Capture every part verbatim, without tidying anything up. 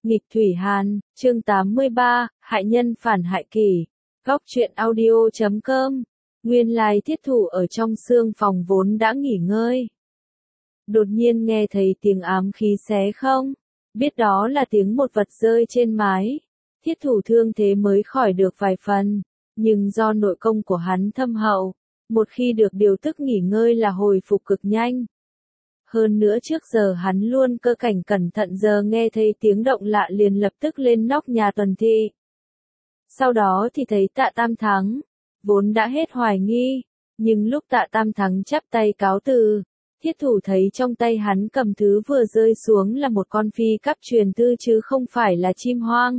Nghịch Thủy Hàn, chương tám mươi ba, Hại nhân phản hại kỷ. Góc truyện audio chấm com. Nguyên lai Thiết Thủ ở trong xương phòng vốn đã nghỉ ngơi. Đột nhiên nghe thấy tiếng ám khí xé không? Biết đó là tiếng một vật rơi trên mái. Thiết Thủ thương thế mới khỏi được vài phần, nhưng do nội công của hắn thâm hậu, một khi được điều tức nghỉ ngơi là hồi phục cực nhanh. Hơn nữa trước giờ hắn luôn cơ cảnh cẩn thận, giờ nghe thấy tiếng động lạ liền lập tức lên nóc nhà tuần thị. Sau đó thì thấy Tạ Tam Thắng, vốn đã hết hoài nghi, nhưng lúc Tạ Tam Thắng chắp tay cáo từ, Thiết Thủ thấy trong tay hắn cầm thứ vừa rơi xuống là một con phi cắp truyền tư chứ không phải là chim hoang.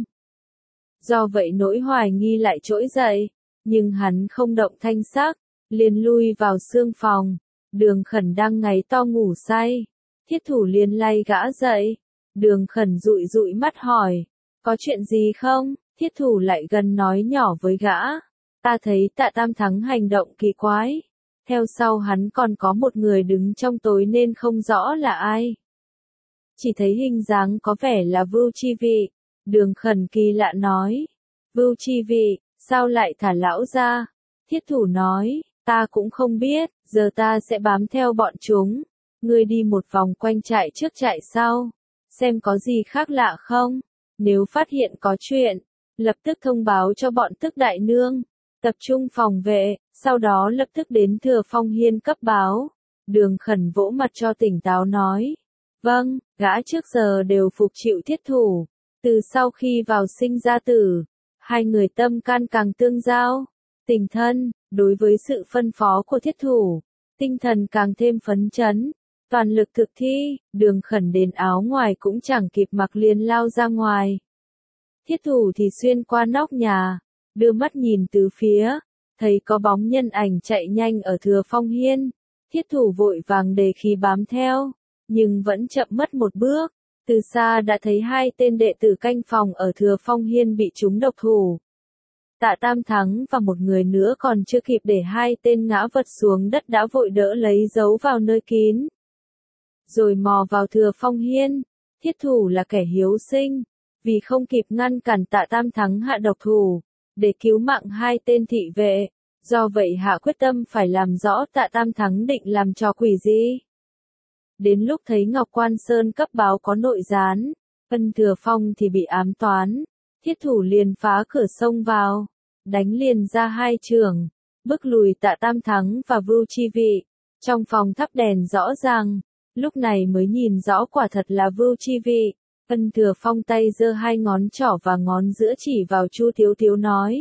Do vậy nỗi hoài nghi lại trỗi dậy, nhưng hắn không động thanh sắc, liền lui vào xương phòng. Đường Khẩn đang ngáy to ngủ say, Thiết Thủ liền lay gã dậy. Đường Khẩn dụi dụi mắt hỏi, có chuyện gì không? Thiết Thủ lại gần nói nhỏ với gã, ta thấy Tạ Tam Thắng hành động kỳ quái, theo sau hắn còn có một người đứng trong tối nên không rõ là ai. Chỉ thấy hình dáng có vẻ là Vưu Chi Vị. Đường Khẩn kỳ lạ nói, Vưu Chi Vị, sao lại thả lão ra? Thiết Thủ nói, ta cũng không biết, giờ ta sẽ bám theo bọn chúng. Ngươi đi một vòng quanh trại trước trại sau, xem có gì khác lạ không. Nếu phát hiện có chuyện, lập tức thông báo cho bọn Tức Đại Nương, tập trung phòng vệ, sau đó lập tức đến Thừa Phong Hiên cấp báo. Đường Khẩn vỗ mặt cho tỉnh táo nói, vâng, gã trước giờ đều phục chịu Thiết Thủ. Từ sau khi vào sinh ra tử, hai người tâm can càng tương giao, tình thân. Đối với sự phân phó của Thiết Thủ, tinh thần càng thêm phấn chấn, toàn lực thực thi. Đường Khẩn đến áo ngoài cũng chẳng kịp mặc liền lao ra ngoài. Thiết Thủ thì xuyên qua nóc nhà, đưa mắt nhìn từ phía, thấy có bóng nhân ảnh chạy nhanh ở Thừa Phong Hiên. Thiết Thủ vội vàng đề khí bám theo, nhưng vẫn chậm mất một bước. Từ xa đã thấy hai tên đệ tử canh phòng ở Thừa Phong Hiên bị trúng độc thủ. Tạ Tam Thắng và một người nữa còn chưa kịp để hai tên ngã vật xuống đất đã vội đỡ lấy giấu vào nơi kín. Rồi mò vào Thừa Phong Hiên. Thiết Thủ là kẻ hiếu sinh, vì không kịp ngăn cản Tạ Tam Thắng hạ độc thủ, để cứu mạng hai tên thị vệ, do vậy hạ quyết tâm phải làm rõ Tạ Tam Thắng định làm trò quỷ gì. Đến lúc thấy Ngọc Quan Sơn cấp báo có nội gián, Ân Thừa Phong thì bị ám toán. Thiết Thủ liền phá cửa xông vào, đánh liền ra hai trường, bức lùi Tạ Tam Thắng và Vưu Chi Vị. Trong phòng thắp đèn rõ ràng, lúc này mới nhìn rõ quả thật là Vưu Chi Vị. Ân Thừa Phong tay giơ hai ngón trỏ và ngón giữa chỉ vào Chu Thiếu Thiếu nói,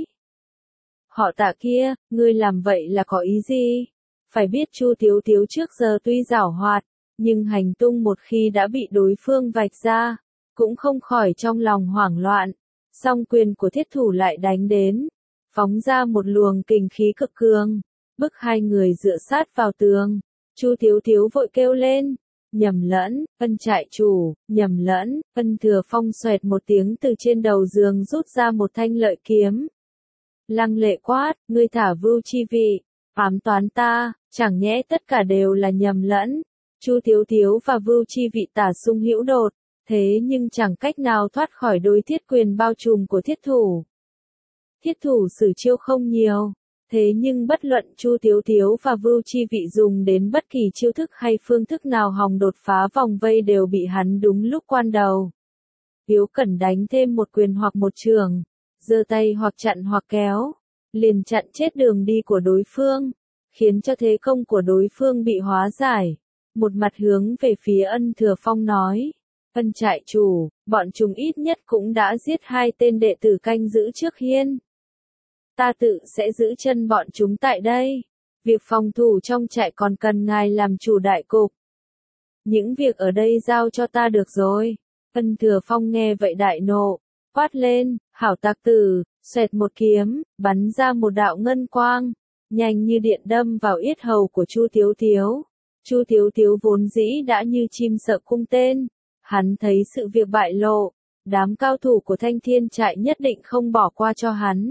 họ Tạ kia, ngươi làm vậy là có ý gì? Phải biết Chu Thiếu Thiếu trước giờ tuy giảo hoạt, nhưng hành tung một khi đã bị đối phương vạch ra, cũng không khỏi trong lòng hoảng loạn. Song quyền của Thiết Thủ lại đánh đến, phóng ra một luồng kình khí cực cường, bức hai người dựa sát vào tường. Chu Thiếu Thiếu vội kêu lên, nhầm lẫn, Ân trại chủ, nhầm lẫn. Ân Thừa Phong xoẹt một tiếng từ trên đầu giường rút ra một thanh lợi kiếm. Lăng lệ quát, ngươi thả Vưu Chi Vị, ám toán ta, chẳng nhẽ tất cả đều là nhầm lẫn. Chu Thiếu Thiếu và Vưu Chi Vị tả sung hữu đột, thế nhưng chẳng cách nào thoát khỏi đối thiết quyền bao trùm của Thiết Thủ. Thiết Thủ sử chiêu không nhiều, thế nhưng bất luận Chu Thiếu Thiếu và Vưu Chi Vị dùng đến bất kỳ chiêu thức hay phương thức nào hòng đột phá vòng vây đều bị hắn đúng lúc quan đầu. Thiếu Cẩn đánh thêm một quyền hoặc một trường, giơ tay hoặc chặn hoặc kéo, liền chặn chết đường đi của đối phương, khiến cho thế công của đối phương bị hóa giải. Một mặt hướng về phía Ân Thừa Phong nói, Ân trại chủ, bọn chúng ít nhất cũng đã giết hai tên đệ tử canh giữ trước hiên. Ta tự sẽ giữ chân bọn chúng tại đây. Việc phòng thủ trong trại còn cần ngài làm chủ đại cục. Những việc ở đây giao cho ta được rồi. Ân Thừa Phong nghe vậy đại nộ, quát lên, hảo tặc tử, xoẹt một kiếm, bắn ra một đạo ngân quang, nhanh như điện đâm vào yết hầu của Chu Thiếu Thiếu. Chu Thiếu Thiếu vốn dĩ đã như chim sợ cung tên, hắn thấy sự việc bại lộ, đám cao thủ của Thanh Thiên trại nhất định không bỏ qua cho hắn.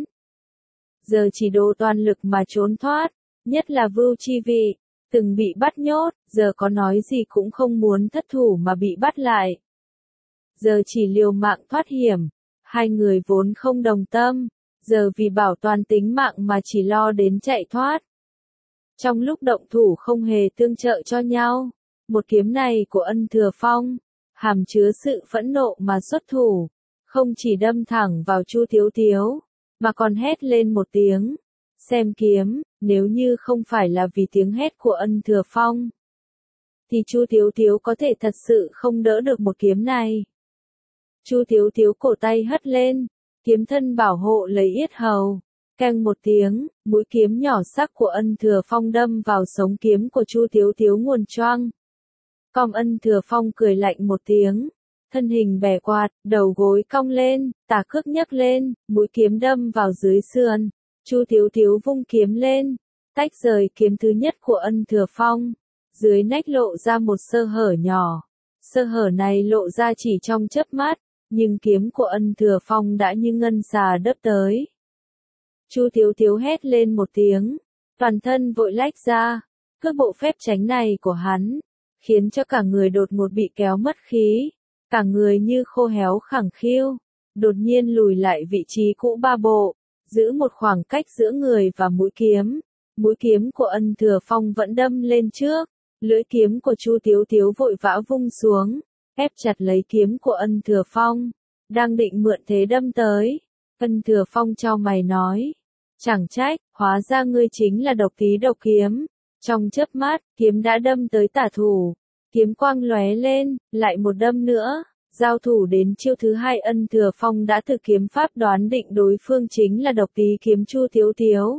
Giờ chỉ đồ toàn lực mà trốn thoát, nhất là Vưu Chi Vị, từng bị bắt nhốt, giờ có nói gì cũng không muốn thất thủ mà bị bắt lại. giờ chỉ liều mạng thoát hiểm. Hai người vốn không đồng tâm, giờ vì bảo toàn tính mạng mà chỉ lo đến chạy thoát. Trong lúc động thủ không hề tương trợ cho nhau, một kiếm này của Ân Thừa Phong, hàm chứa sự phẫn nộ mà xuất thủ, không chỉ đâm thẳng vào Chu Tiếu Tiếu, mà còn hét lên một tiếng, xem kiếm, nếu như không phải là vì tiếng hét của Ân Thừa Phong, thì Chu Tiếu Tiếu có thể thật sự không đỡ được một kiếm này. Chu Tiếu Tiếu cổ tay hất lên, kiếm thân bảo hộ lấy yết hầu, keng một tiếng, mũi kiếm nhỏ sắc của Ân Thừa Phong đâm vào sống kiếm của Chu Tiếu Tiếu nguồn choang. Cong Ân Thừa Phong cười lạnh một tiếng, thân hình bẻ quạt, đầu gối cong lên, tà cước nhấc lên, mũi kiếm đâm vào dưới sườn. Chu Tiếu Tiếu vung kiếm lên, tách rời kiếm thứ nhất của Ân Thừa Phong, dưới nách lộ ra một sơ hở nhỏ. Sơ hở này lộ ra chỉ trong chớp mắt, nhưng kiếm của Ân Thừa Phong đã như ngân xà đớp tới. Chu Tiếu Tiếu hét lên một tiếng, toàn thân vội lách ra. Cước bộ phép tránh này của hắn, khiến cho cả người đột ngột bị kéo mất khí, cả người như khô héo khẳng khiu, đột nhiên lùi lại vị trí cũ ba bộ, giữ một khoảng cách giữa người và mũi kiếm. Mũi kiếm của Ân Thừa Phong vẫn đâm lên trước, lưỡi kiếm của Chu Tiếu Tiếu vội vã vung xuống, ép chặt lấy kiếm của Ân Thừa Phong, đang định mượn thế đâm tới. Ân Thừa Phong chau mày nói, chẳng trách, hóa ra ngươi chính là độc tí độc kiếm. Trong chớp mắt, kiếm đã đâm tới tả thủ, kiếm quang lóe lên, lại một đâm nữa, giao thủ đến chiêu thứ hai. Ân Thừa Phong đã thực kiếm pháp đoán định đối phương chính là độc tí kiếm Chu Tiếu Tiếu.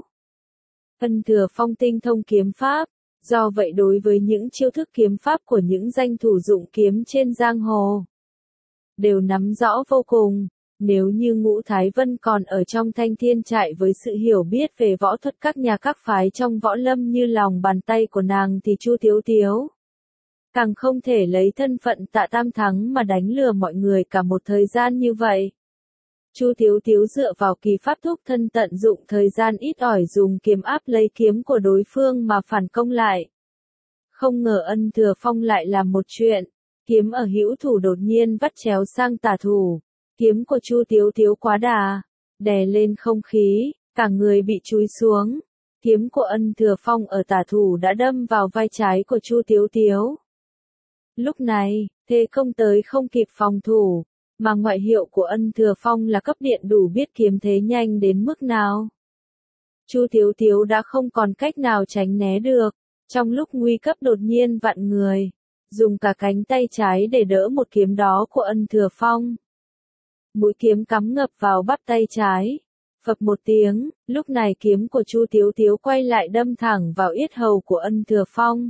Ân Thừa Phong tinh thông kiếm pháp, do vậy đối với những chiêu thức kiếm pháp của những danh thủ dụng kiếm trên giang hồ, đều nắm rõ vô cùng. Nếu như Ngũ Thái Vân còn ở trong Thanh Thiên Trại với sự hiểu biết về võ thuật các nhà các phái trong võ lâm như lòng bàn tay của nàng thì Chu Tiếu Tiếu càng không thể lấy thân phận Tạ Tam Thắng mà đánh lừa mọi người cả một thời gian như vậy. Chu Tiếu Tiếu dựa vào kỳ pháp thúc thân tận dụng thời gian ít ỏi dùng kiếm áp lấy kiếm của đối phương mà phản công lại. Không ngờ Ân Thừa Phong lại làm một chuyện, kiếm ở hữu thủ đột nhiên vắt chéo sang tả thủ. Kiếm của Chu Tiếu Tiếu quá đà, đè lên không khí, cả người bị chúi xuống. Kiếm của Ân Thừa Phong ở tả thủ đã đâm vào vai trái của Chu Tiếu Tiếu. Lúc này, thế công tới không kịp phòng thủ, mà ngoại hiệu của Ân Thừa Phong là cấp điện đủ biết kiếm thế nhanh đến mức nào. Chu Tiếu Tiếu đã không còn cách nào tránh né được, trong lúc nguy cấp đột nhiên vặn người, dùng cả cánh tay trái để đỡ một kiếm đó của Ân Thừa Phong. Mũi kiếm cắm ngập vào bắp tay trái, phập một tiếng, lúc này kiếm của Chu Tiếu Tiếu quay lại đâm thẳng vào yết hầu của Ân Thừa Phong.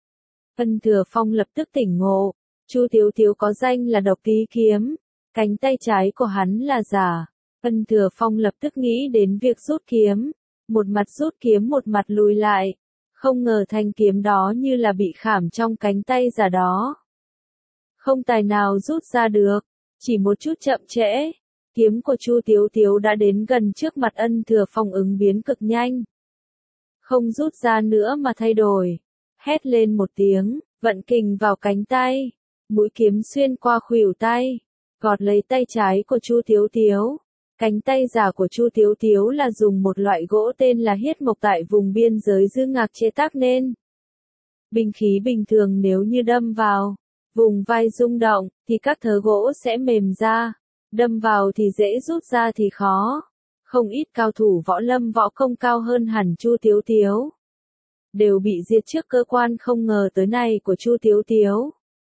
Ân Thừa Phong lập tức tỉnh ngộ, Chu Tiếu Tiếu có danh là độc tí kiếm, cánh tay trái của hắn là giả. Ân Thừa Phong lập tức nghĩ đến việc rút kiếm, một mặt rút kiếm một mặt lùi lại, không ngờ thanh kiếm đó như là bị khảm trong cánh tay giả đó, không tài nào rút ra được. Chỉ một chút chậm trễ, kiếm của Chu Tiếu Tiếu đã đến gần trước mặt Ân Thừa Phong, ứng biến cực nhanh. Không rút ra nữa mà thay đổi. Hét lên một tiếng, vận kình vào cánh tay. Mũi kiếm xuyên qua khuỷu tay, gọt lấy tay trái của Chu Tiếu Tiếu. Cánh tay giả của Chu Tiếu Tiếu là dùng một loại gỗ tên là hiết mộc tại vùng biên giới Dương Ngạc chế tác nên. Binh khí bình thường nếu như đâm vào vùng vai rung động, thì các thớ gỗ sẽ mềm ra, đâm vào thì dễ, rút ra thì khó. Không ít cao thủ võ lâm võ công cao hơn hẳn Chu Tiếu Tiếu, đều bị diệt trước cơ quan không ngờ tới này của Chu Tiếu Tiếu.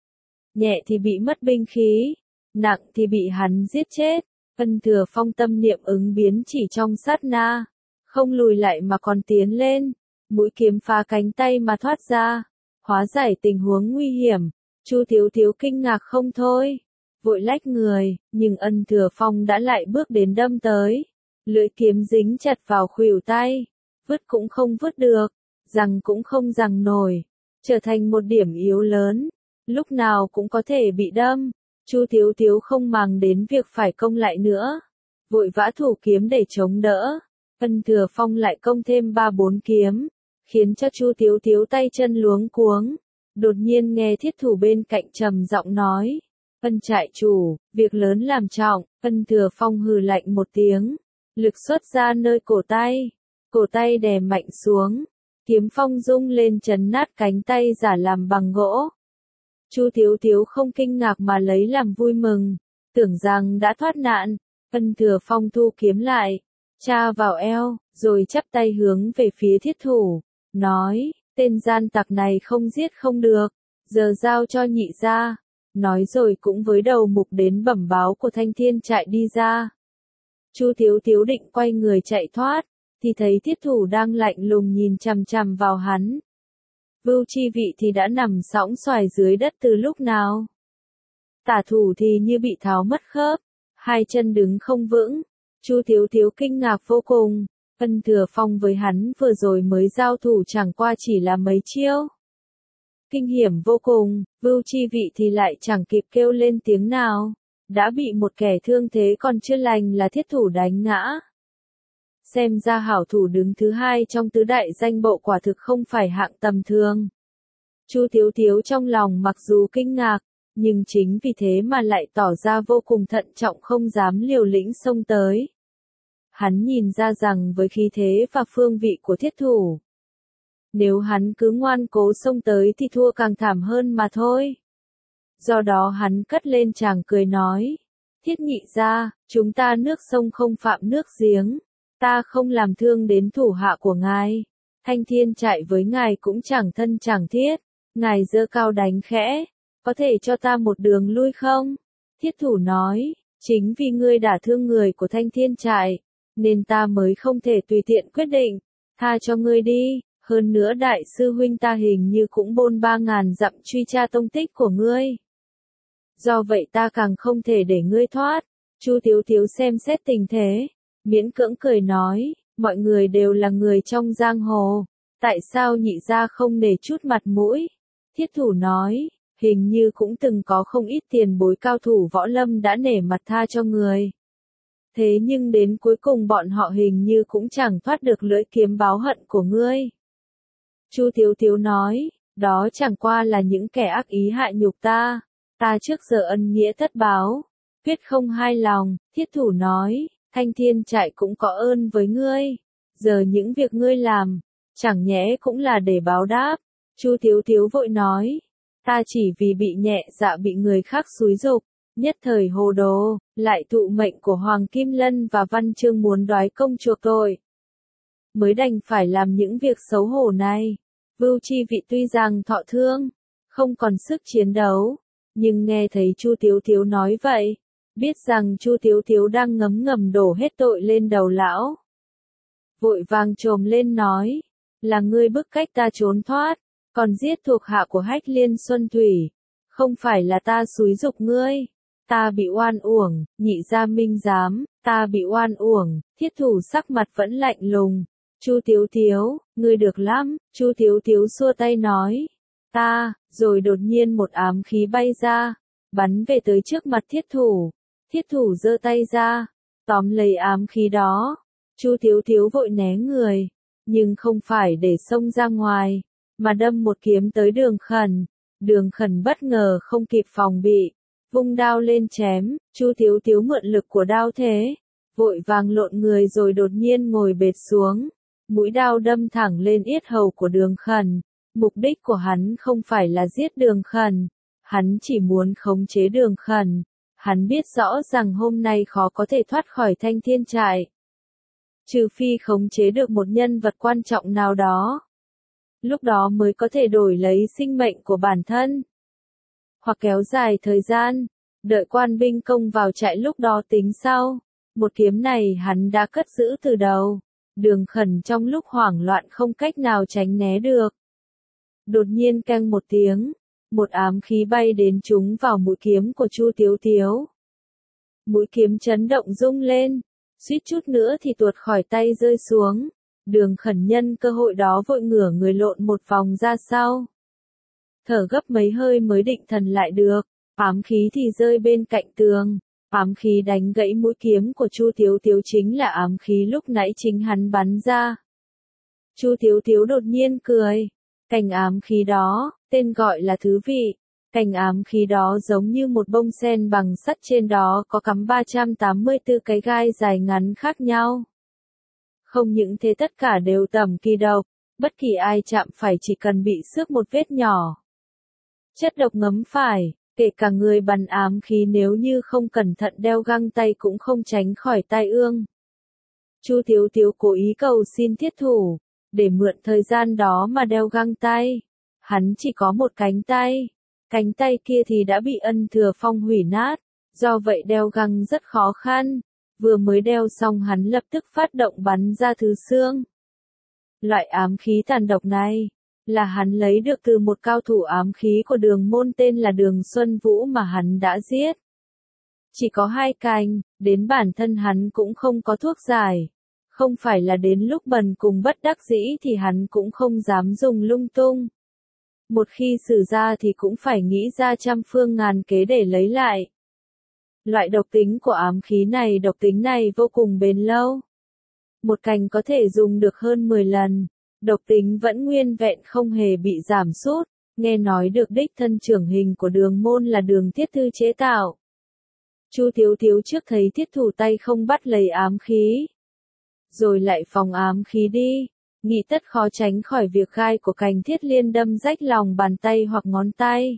Nhẹ thì bị mất binh khí, nặng thì bị hắn giết chết. Ân Thừa Phong tâm niệm ứng biến chỉ trong sát na, không lùi lại mà còn tiến lên, mũi kiếm phá cánh tay mà thoát ra, hóa giải tình huống nguy hiểm. Chu Tiếu Tiếu kinh ngạc không thôi, vội lách người, nhưng Ân Thừa Phong đã lại bước đến đâm tới. Lưỡi kiếm dính chặt vào khuỷu tay, vứt cũng không vứt được, giằng cũng không giằng nổi, trở thành một điểm yếu lớn, lúc nào cũng có thể bị đâm. Chu Tiếu Tiếu không màng đến việc phải công lại nữa, vội vã thủ kiếm để chống đỡ. Ân Thừa Phong lại công thêm ba bốn kiếm, khiến cho Chu Tiếu Tiếu tay chân luống cuống. Đột nhiên nghe thiết thủ bên cạnh trầm giọng nói, Ân trại chủ, việc lớn làm trọng, Ân Thừa Phong hừ lạnh một tiếng, lực xuất ra nơi cổ tay, cổ tay đè mạnh xuống, kiếm phong rung lên chấn nát cánh tay giả làm bằng gỗ. Chu Thiếu Thiếu không kinh ngạc mà lấy làm vui mừng, tưởng rằng đã thoát nạn, Ân Thừa Phong thu kiếm lại, tra vào eo, rồi chắp tay hướng về phía thiết thủ, nói, tên gian tặc này không giết không được, giờ giao cho nhị gia. Nói rồi cũng với đầu mục đến bẩm báo của Thanh Thiên trại đi ra. Chu Thiếu Thiếu định quay người chạy thoát, thì thấy thiết thủ đang lạnh lùng nhìn chằm chằm vào hắn. Vưu Chi Vị thì đã nằm sõng xoài dưới đất từ lúc nào. Tả thủ thì như bị tháo mất khớp, hai chân đứng không vững. Chu Thiếu Thiếu kinh ngạc vô cùng, Ân Thừa Phong với hắn vừa rồi mới giao thủ chẳng qua chỉ là mấy chiêu. Kinh hiểm vô cùng, Vưu Chi Vị thì lại chẳng kịp kêu lên tiếng nào, đã bị một kẻ thương thế còn chưa lành là thiết thủ đánh ngã. Xem ra hảo thủ đứng thứ hai trong tứ đại danh bộ quả thực không phải hạng tầm thường. Chu Thiếu Thiếu trong lòng mặc dù kinh ngạc, nhưng chính vì thế mà lại tỏ ra vô cùng thận trọng không dám liều lĩnh xông tới. Hắn nhìn ra rằng với khí thế và phương vị của thiết thủ, nếu hắn cứ ngoan cố xông tới thì thua càng thảm hơn mà thôi. Do đó hắn cất lên chàng cười nói, Thiết nhị gia, chúng ta nước sông không phạm nước giếng, ta không làm thương đến thủ hạ của ngài. Thanh Thiên trại với ngài cũng chẳng thân chẳng thiết, ngài giơ cao đánh khẽ, có thể cho ta một đường lui không? Thiết thủ nói, chính vì ngươi đả thương người của Thanh Thiên trại, nên ta mới không thể tùy tiện quyết định, tha cho ngươi đi. Hơn nữa đại sư huynh ta hình như cũng bôn ba ngàn dặm truy tra tông tích của ngươi. Do vậy ta càng không thể để ngươi thoát. Chu Thiếu Thiếu xem xét tình thế, miễn cưỡng cười nói, mọi người đều là người trong giang hồ, tại sao nhị gia không nể chút mặt mũi? Thiết thủ nói, hình như cũng từng có không ít tiền bối cao thủ võ lâm đã nể mặt tha cho người. Thế nhưng đến cuối cùng bọn họ hình như cũng chẳng thoát được lưỡi kiếm báo hận của ngươi. Chu Thiếu Thiếu nói, đó chẳng qua là những kẻ ác ý hại nhục ta, ta trước giờ ân nghĩa tất báo, quyết không hai lòng. Thiết thủ nói, Thanh Thiên trại cũng có ơn với ngươi, giờ những việc ngươi làm, chẳng nhẽ cũng là để báo đáp. Chu Thiếu Thiếu vội nói, ta chỉ vì bị nhẹ dạ bị người khác xúi giục, nhất thời hồ đồ, lại thụ mệnh của Hoàng Kim Lân và Văn Chương muốn đoái công chuộc tội, mới đành phải làm những việc xấu hổ này. Vưu Chi Vị tuy rằng thọ thương, không còn sức chiến đấu, nhưng nghe thấy Chu Thiếu Thiếu nói vậy, biết rằng Chu Thiếu Thiếu đang ngấm ngầm đổ hết tội lên đầu lão. Vội vàng trồm lên nói, là ngươi bức cách ta trốn thoát, còn giết thuộc hạ của Hách Liên Xuân Thủy, không phải là ta xúi giục ngươi, ta bị oan uổng. Nhị gia minh giám, ta bị oan uổng. Thiết thủ sắc mặt vẫn lạnh lùng. Chu Thiếu Thiếu, ngươi được lắm. Chu Thiếu Thiếu xua tay nói, ta, rồi đột nhiên một ám khí bay ra, bắn về tới trước mặt thiết thủ. Thiết thủ giơ tay ra, tóm lấy ám khí đó. Chu Thiếu Thiếu vội né người, nhưng không phải để xông ra ngoài, mà đâm một kiếm tới Đường Khẩn. Đường Khẩn bất ngờ không kịp phòng bị, vung đao lên chém. Chu Thiếu Thiếu mượn lực của đao thế, vội vàng lộn người rồi đột nhiên ngồi bệt xuống. Mũi đao đâm thẳng lên yết hầu của Đường Khẩn. Mục đích của hắn không phải là giết Đường Khẩn, hắn chỉ muốn khống chế Đường Khẩn. Hắn biết rõ rằng hôm nay khó có thể thoát khỏi Thanh Thiên trại, trừ phi khống chế được một nhân vật quan trọng nào đó, lúc đó mới có thể đổi lấy sinh mệnh của bản thân, hoặc kéo dài thời gian, đợi quan binh công vào trại lúc đó tính sau. Một kiếm này hắn đã cất giữ từ đầu. Đường Khẩn trong lúc hoảng loạn không cách nào tránh né được. Đột nhiên keng một tiếng, một ám khí bay đến trúng vào mũi kiếm của Chu Thiếu Thiếu. Mũi kiếm chấn động rung lên, suýt chút nữa thì tuột khỏi tay rơi xuống. Đường Khẩn nhân cơ hội đó vội ngửa người lộn một vòng ra sau, thở gấp mấy hơi mới định thần lại được. Ám khí thì rơi bên cạnh tường. Ám khí đánh gãy mũi kiếm của Chu Thiếu Thiếu chính là ám khí lúc nãy chính hắn bắn ra. Chu Thiếu Thiếu đột nhiên cười. Cành ám khí đó, tên gọi là Thứ Vị, Cành ám khí đó giống như một bông sen bằng sắt, trên đó có cắm ba trăm tám mươi tư cái gai dài ngắn khác nhau. Không những thế, tất cả đều tẩm kỳ độc, bất kỳ ai chạm phải chỉ cần bị xước một vết nhỏ. Chất độc ngấm phải, kể cả người bắn ám khí nếu như không cẩn thận đeo găng tay cũng không tránh khỏi tai ương. Chu Tiếu Tiếu cố ý cầu xin thiết thủ, để mượn thời gian đó mà đeo găng tay. Hắn chỉ có một cánh tay, cánh tay kia thì đã bị Ân Thừa Phong hủy nát, do vậy đeo găng rất khó khăn. Vừa mới đeo xong hắn lập tức phát động bắn ra thứ xương. Loại ám khí tàn độc này là hắn lấy được từ một cao thủ ám khí của Đường môn tên là Đường Xuân Vũ mà hắn đã giết. Chỉ có hai cành, đến bản thân hắn cũng không có thuốc giải. Không phải là đến lúc bần cùng bất đắc dĩ thì hắn cũng không dám dùng lung tung. Một khi sử ra thì cũng phải nghĩ ra trăm phương ngàn kế để lấy lại. Loại độc tính của ám khí này, độc tính này vô cùng bền lâu. Một cành có thể dùng được hơn mười lần, độc tính vẫn nguyên vẹn không hề bị giảm sút. Nghe nói được đích thân trưởng hình của Đường môn là Đường Thiết Thư chế tạo. Chu Tiếu Tiếu trước thấy thiết thủ tay không bắt lấy ám khí, rồi lại phòng ám khí đi, nghĩ tất khó tránh khỏi việc gai của cành thiết liên đâm rách lòng bàn tay hoặc ngón tay.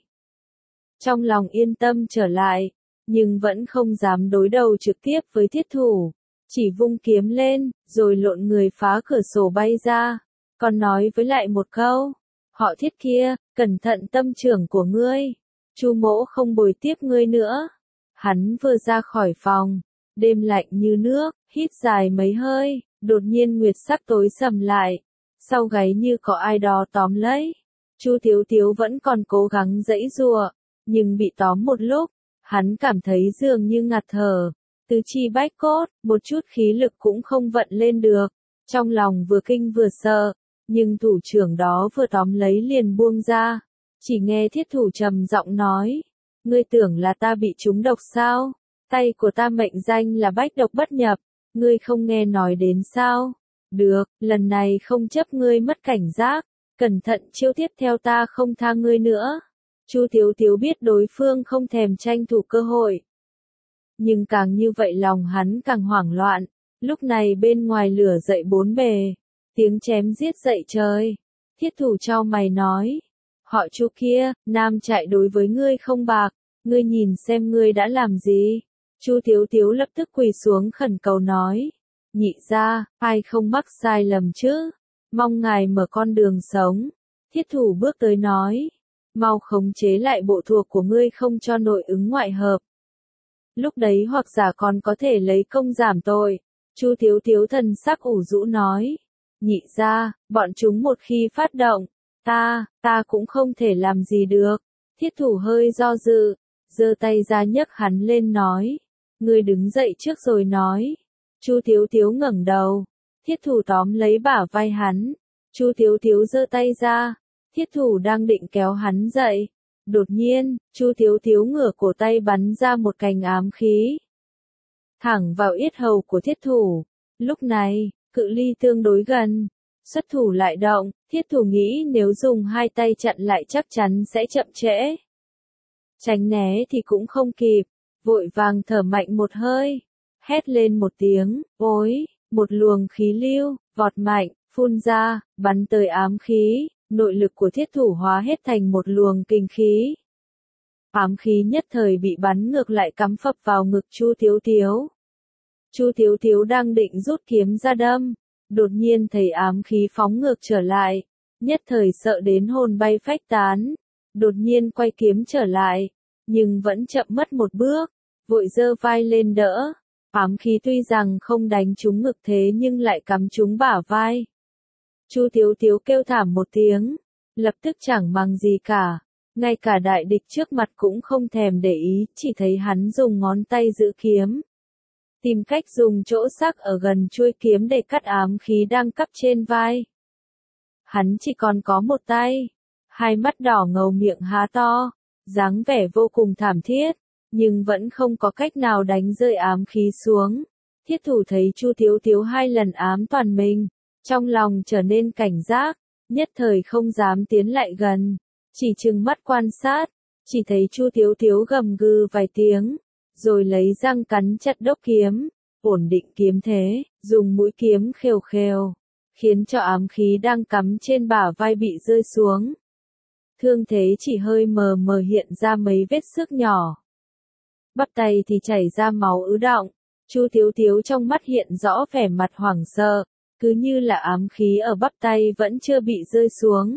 Trong lòng yên tâm trở lại, nhưng vẫn không dám đối đầu trực tiếp với thiết thủ, chỉ vung kiếm lên, rồi lộn người phá cửa sổ bay ra, còn nói với lại một câu, họ Thiết kia, cẩn thận tâm trưởng của ngươi, Chu mỗ không bồi tiếp ngươi nữa. Hắn vừa ra khỏi phòng, đêm lạnh như nước, hít dài mấy hơi, đột nhiên nguyệt sắc tối sầm lại, sau gáy như có ai đó tóm lấy. Chu Tiếu Tiếu vẫn còn cố gắng giãy giụa, nhưng bị tóm một lúc, hắn cảm thấy dường như ngạt thở, tứ chi bách cốt, một chút khí lực cũng không vận lên được, trong lòng vừa kinh vừa sợ, nhưng thủ trưởng đó vừa tóm lấy liền buông ra, chỉ nghe thiết thủ trầm giọng nói. Ngươi tưởng là ta bị trúng độc sao? Tay của ta mệnh danh là bách độc bất nhập, ngươi không nghe nói đến sao? Được, lần này không chấp ngươi mất cảnh giác, cẩn thận chiêu tiếp theo ta không tha ngươi nữa. Chu Tiếu Tiếu biết đối phương không thèm tranh thủ cơ hội. Nhưng càng như vậy lòng hắn càng hoảng loạn, lúc này bên ngoài lửa dậy bốn bề, tiếng chém giết dậy trời. Thiết thủ chau mày nói. Họ Chu kia, nam trại đối với ngươi không bạc, ngươi nhìn xem ngươi đã làm gì. Chu Tiếu Tiếu lập tức quỳ xuống khẩn cầu nói, nhị gia, ai không mắc sai lầm chứ, mong ngài mở con đường sống. Thiết thủ bước tới nói, mau khống chế lại bộ thuộc của ngươi không cho nội ứng ngoại hợp. Lúc đấy hoặc giả còn có thể lấy công giảm tội. Chu Tiếu Tiếu thần sắc ủ rũ nói, nhị gia, bọn chúng một khi phát động, Ta, ta cũng không thể làm gì được. Thiết thủ hơi do dự, giơ tay ra nhấc hắn lên nói. Ngươi đứng dậy trước rồi nói. Chu Tiếu Tiếu ngẩng đầu. Thiết thủ tóm lấy bả vai hắn. Chu Tiếu Tiếu giơ tay ra. Thiết thủ đang định kéo hắn dậy. Đột nhiên, Chu Tiếu Tiếu ngửa cổ tay bắn ra một cành ám khí. Thẳng vào yết hầu của thiết thủ. Lúc này, cự ly tương đối gần. Xuất thủ lại động, thiết thủ nghĩ nếu dùng hai tay chặn lại chắc chắn sẽ chậm trễ. Tránh né thì cũng không kịp, vội vàng thở mạnh một hơi, hét lên một tiếng, ối, một luồng khí lưu, vọt mạnh, phun ra, bắn tới ám khí, nội lực của thiết thủ hóa hết thành một luồng kinh khí. Ám khí nhất thời bị bắn ngược lại cắm phập vào ngực Chu Tiếu Tiếu. Chu Tiếu Tiếu đang định rút kiếm ra đâm. Đột nhiên thấy ám khí phóng ngược trở lại, nhất thời sợ đến hồn bay phách tán, đột nhiên quay kiếm trở lại, nhưng vẫn chậm mất một bước, vội giơ vai lên đỡ, ám khí tuy rằng không đánh trúng ngực thế nhưng lại cắm trúng bả vai. Chu Tiếu Tiếu kêu thảm một tiếng, lập tức chẳng màng gì cả, ngay cả đại địch trước mặt cũng không thèm để ý, chỉ thấy hắn dùng ngón tay giữ kiếm. Tìm cách dùng chỗ sắc ở gần chuôi kiếm để cắt ám khí đang cắp trên vai. Hắn chỉ còn có một tay, hai mắt đỏ ngầu miệng há to, dáng vẻ vô cùng thảm thiết, nhưng vẫn không có cách nào đánh rơi ám khí xuống. Thiết thủ thấy Chu Tiếu Tiếu hai lần ám toàn mình, trong lòng trở nên cảnh giác, nhất thời không dám tiến lại gần, chỉ trừng mắt quan sát, Chỉ thấy Chu Tiếu Tiếu gầm gừ vài tiếng, rồi lấy răng cắn chặt đốc kiếm, ổn định kiếm thế, dùng mũi kiếm khều khều, khiến cho ám khí đang cắm trên bả vai bị rơi xuống. Thương thế chỉ hơi mờ mờ hiện ra mấy vết xước nhỏ. Bắp tay thì chảy ra máu ứ đọng, Chu Tiếu Tiếu trong mắt hiện rõ vẻ mặt hoảng sợ, cứ như là ám khí ở bắp tay vẫn chưa bị rơi xuống.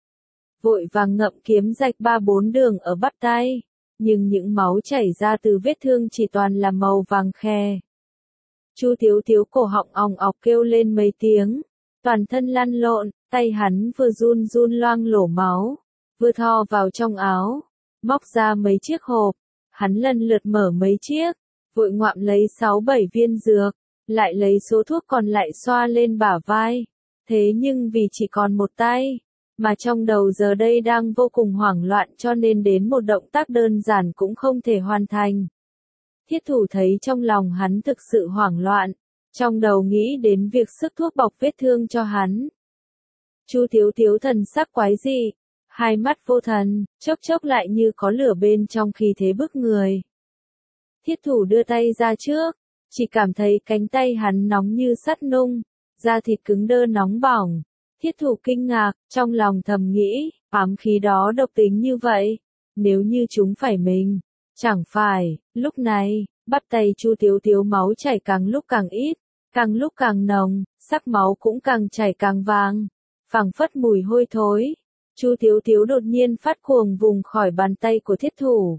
Vội vàng ngậm kiếm rạch ba bốn đường ở bắp tay, nhưng những máu chảy ra từ vết thương chỉ toàn là màu vàng khè. Chu Tiếu Tiếu cổ họng òng ọc kêu lên mấy tiếng, toàn thân lăn lộn, tay hắn vừa run run loang lổ máu, vừa thò vào trong áo, móc ra mấy chiếc hộp, hắn lần lượt mở mấy chiếc, vội ngoạm lấy sáu bảy viên dược, lại lấy số thuốc còn lại xoa lên bả vai. Thế nhưng vì chỉ còn một tay, mà trong đầu giờ đây đang vô cùng hoảng loạn cho nên đến một động tác đơn giản cũng không thể hoàn thành. Thiết thủ thấy trong lòng hắn thực sự hoảng loạn, trong đầu nghĩ đến việc sức thuốc bọc vết thương cho hắn. Chu Tiếu Tiếu thần sắc quái dị, hai mắt vô thần, chốc chốc lại như có lửa bên trong khí thế bức người. Thiết thủ đưa tay ra trước, chỉ cảm thấy cánh tay hắn nóng như sắt nung, da thịt cứng đơ nóng bỏng. Thiết thủ kinh ngạc, trong lòng thầm nghĩ, ám khí đó độc tính như vậy, nếu như chúng phải mình, chẳng phải, lúc này, bắp tay Chu Tiếu Tiếu máu chảy càng lúc càng ít, càng lúc càng nồng, sắc máu cũng càng chảy càng vàng, phảng phất mùi hôi thối. Chu Tiếu Tiếu đột nhiên phát cuồng vùng khỏi bàn tay của thiết thủ.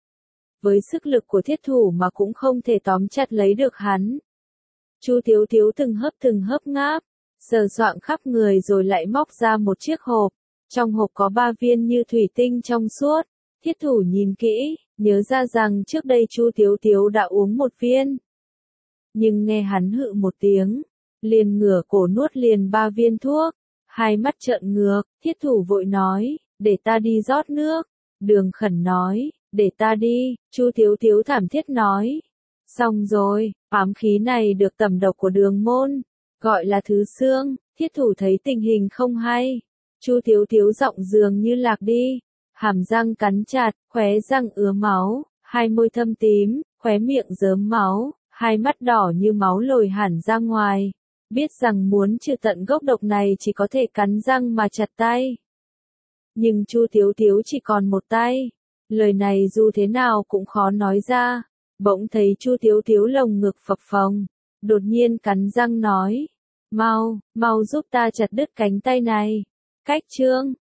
Với sức lực của thiết thủ mà cũng không thể tóm chặt lấy được hắn. Chu Tiếu Tiếu từng hấp từng hấp ngáp, sờ soạng khắp người rồi lại móc ra một chiếc hộp. Trong hộp có ba viên như thủy tinh trong suốt. Thiết thủ nhìn kỹ, nhớ ra rằng trước đây Chu Tiếu Tiếu đã uống một viên. Nhưng nghe hắn hự một tiếng, liền ngửa cổ nuốt liền ba viên thuốc. Hai mắt trợn ngược, thiết thủ vội nói, để ta đi rót nước. Đường Khẩn nói, để ta đi, Chu Tiếu Tiếu thảm thiết nói. Xong rồi, ám khí này được tẩm độc của Đường môn, gọi là thứ xương. Thiết thủ thấy tình hình không hay. Chu Tiếu Tiếu giọng dường như lạc đi, hàm răng cắn chặt, khóe răng ứa máu, hai môi thâm tím, khóe miệng rớm máu, hai mắt đỏ như máu lồi hẳn ra ngoài. Biết rằng muốn trừ tận gốc độc này chỉ có thể cắn răng mà chặt tay. Nhưng Chu Tiếu Tiếu chỉ còn một tay. Lời này dù thế nào cũng khó nói ra. Bỗng thấy Chu Tiếu Tiếu lồng ngực phập phồng. Đột nhiên cắn răng nói. Mau, mau giúp ta chặt đứt cánh tay này. Cách chương.